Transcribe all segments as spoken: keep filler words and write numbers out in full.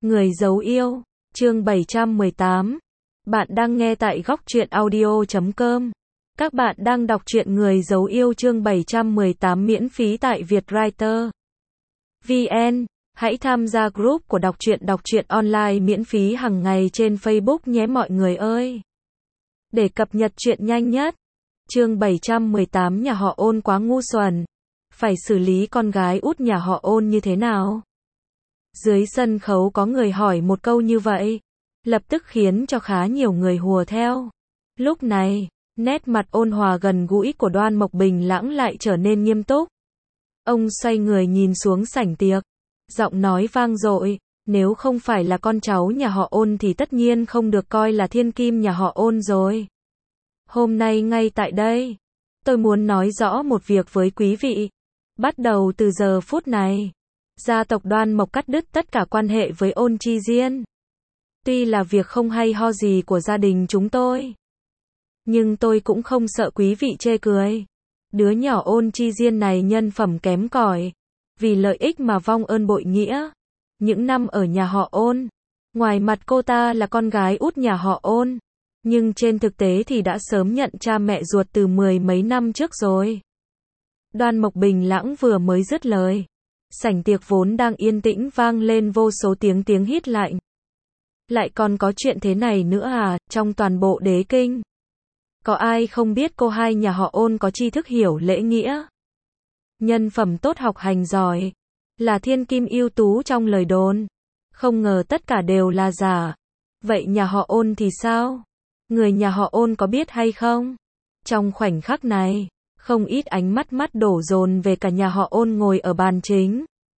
Người giấu yêu, chương bảy trăm mười tám. Bạn đang nghe tại góc truyện audio chấm com. Các bạn đang đọc truyện Người giấu yêu chương bảy trăm mười tám miễn phí tại Vietwriter vê en. Hãy tham gia group của đọc truyện đọc truyện online miễn phí hàng ngày trên Facebook nhé mọi người ơi. Để cập nhật truyện nhanh nhất. Chương bảy trăm mười tám nhà họ Ôn quá ngu xuẩn. Phải xử lý con gái út nhà họ Ôn như thế nào? Dưới sân khấu có người hỏi một câu như vậy, lập tức khiến cho khá nhiều người hùa theo. Lúc này, nét mặt ôn hòa gần gũi của Đoan Mộc Bình Lãng lại trở nên nghiêm túc. Ông xoay người nhìn xuống sảnh tiệc, giọng nói vang dội, nếu không phải là con cháu nhà họ Ôn thì tất nhiên không được coi là thiên kim nhà họ Ôn rồi. Hôm nay ngay tại đây, tôi muốn nói rõ một việc với quý vị. Bắt đầu từ giờ phút này, gia tộc Đoan Mộc cắt đứt tất cả quan hệ với Ôn Chi Diên. Tuy là việc không hay ho gì của gia đình chúng tôi, nhưng tôi cũng không sợ quý vị chê cười. Đứa nhỏ Ôn Chi Diên này nhân phẩm kém cỏi, vì lợi ích mà vong ơn bội nghĩa. Những năm ở nhà họ Ôn, ngoài mặt cô ta là con gái út nhà họ Ôn, nhưng trên thực tế thì đã sớm nhận cha mẹ ruột từ mười mấy năm trước rồi. Đoan Mộc Bình Lãng vừa mới dứt lời, sảnh tiệc vốn đang yên tĩnh vang lên vô số tiếng tiếng hít lạnh. Lại còn có chuyện thế này nữa à, trong toàn bộ đế kinh. Có ai không biết cô hai nhà họ Ôn có tri thức hiểu lễ nghĩa, nhân phẩm tốt học hành giỏi, là thiên kim ưu tú trong lời đồn. Không ngờ tất cả đều là giả. Vậy nhà họ Ôn thì sao? Người nhà họ Ôn có biết hay không? Trong khoảnh khắc này, không ít ánh mắt mắt đổ dồn về cả nhà họ Ôn ngồi ở bàn chính.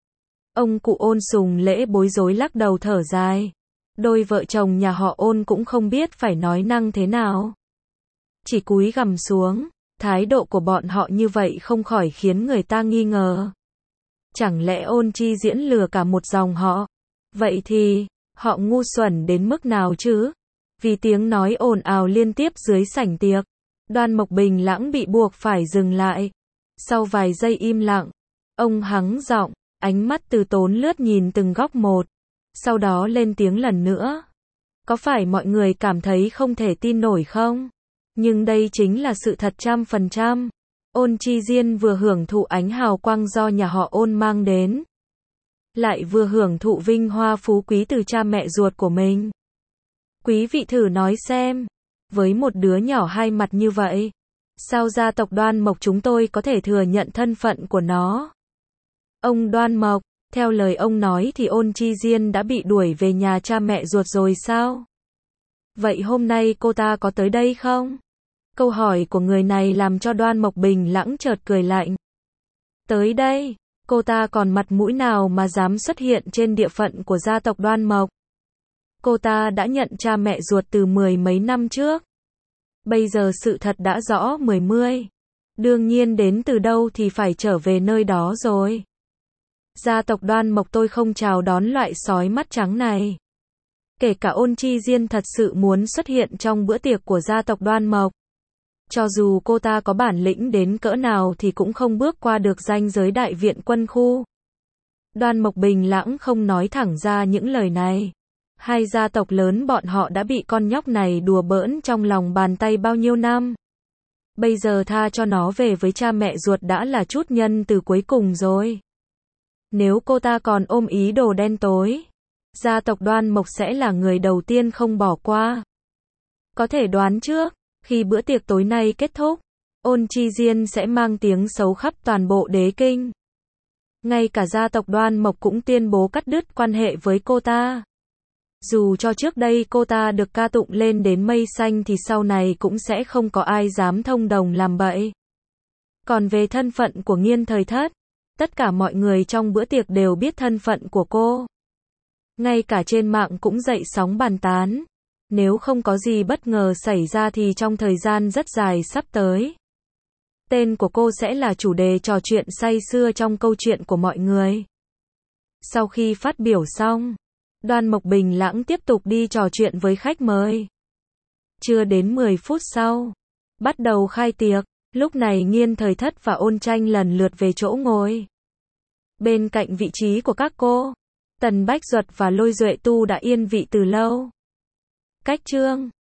Ông cụ Ôn Sùng Lễ bối rối lắc đầu thở dài. Đôi vợ chồng nhà họ Ôn cũng không biết phải nói năng thế nào. Chỉ cúi gằm xuống, thái độ của bọn họ như vậy không khỏi khiến người ta nghi ngờ. Chẳng lẽ Ôn Chi Diễn lừa cả một dòng họ? Vậy thì, họ ngu xuẩn đến mức nào chứ? Vì tiếng nói ồn ào liên tiếp dưới sảnh tiệc, Đoan Mộc Bình Lãng bị buộc phải dừng lại. Sau vài giây im lặng, ông hắng giọng, ánh mắt từ tốn lướt nhìn từng góc một, sau đó lên tiếng lần nữa. Có phải mọi người cảm thấy không thể tin nổi không? Nhưng đây chính là sự thật trăm phần trăm. Ôn Chi Diên vừa hưởng thụ ánh hào quang do nhà họ Ôn mang đến, lại vừa hưởng thụ vinh hoa phú quý từ cha mẹ ruột của mình. Quý vị thử nói xem, với một đứa nhỏ hai mặt như vậy, sao gia tộc Đoan Mộc chúng tôi có thể thừa nhận thân phận của nó? Ông Đoan Mộc, theo lời ông nói thì Ôn Chi Diên đã bị đuổi về nhà cha mẹ ruột rồi sao? Vậy hôm nay cô ta có tới đây không? Câu hỏi của người này làm cho Đoan Mộc Bình Lãng chợt cười lạnh. Tới đây, cô ta còn mặt mũi nào mà dám xuất hiện trên địa phận của gia tộc Đoan Mộc? Cô ta đã nhận cha mẹ ruột từ mười mấy năm trước. Bây giờ sự thật đã rõ mười mươi. Đương nhiên đến từ đâu thì phải trở về nơi đó rồi. Gia tộc Đoan Mộc tôi không chào đón loại sói mắt trắng này. Kể cả Ôn Chi Diên thật sự muốn xuất hiện trong bữa tiệc của gia tộc Đoan Mộc, cho dù cô ta có bản lĩnh đến cỡ nào thì cũng không bước qua được ranh giới đại viện quân khu. Đoan Mộc Bình Lãng không nói thẳng ra những lời này. Hai gia tộc lớn bọn họ đã bị con nhóc này đùa bỡn trong lòng bàn tay bao nhiêu năm. Bây giờ tha cho nó về với cha mẹ ruột đã là chút nhân từ cuối cùng rồi. Nếu cô ta còn ôm ý đồ đen tối, gia tộc Đoan Mộc sẽ là người đầu tiên không bỏ qua. Có thể đoán trước, khi bữa tiệc tối nay kết thúc, Ôn Chi Diên sẽ mang tiếng xấu khắp toàn bộ đế kinh. Ngay cả gia tộc Đoan Mộc cũng tuyên bố cắt đứt quan hệ với cô ta. Dù cho trước đây cô ta được ca tụng lên đến mây xanh thì sau này cũng sẽ không có ai dám thông đồng làm bậy. Còn về thân phận của Nghiên Thời Thất, tất cả mọi người trong bữa tiệc đều biết thân phận của cô. Ngay cả trên mạng cũng dậy sóng bàn tán. Nếu không có gì bất ngờ xảy ra thì trong thời gian rất dài sắp tới, tên của cô sẽ là chủ đề trò chuyện say sưa trong câu chuyện của mọi người. Sau khi phát biểu xong, Đoan Mộc Bình Lãng tiếp tục đi trò chuyện với khách mời. Chưa đến mười phút sau, bắt đầu khai tiệc. Lúc này Nghiên Thời Thất và Ôn Tranh lần lượt về chỗ ngồi. Bên cạnh vị trí của các cô, Tần Bách Duật và Lôi Duệ Tu đã yên vị từ lâu. Cách chương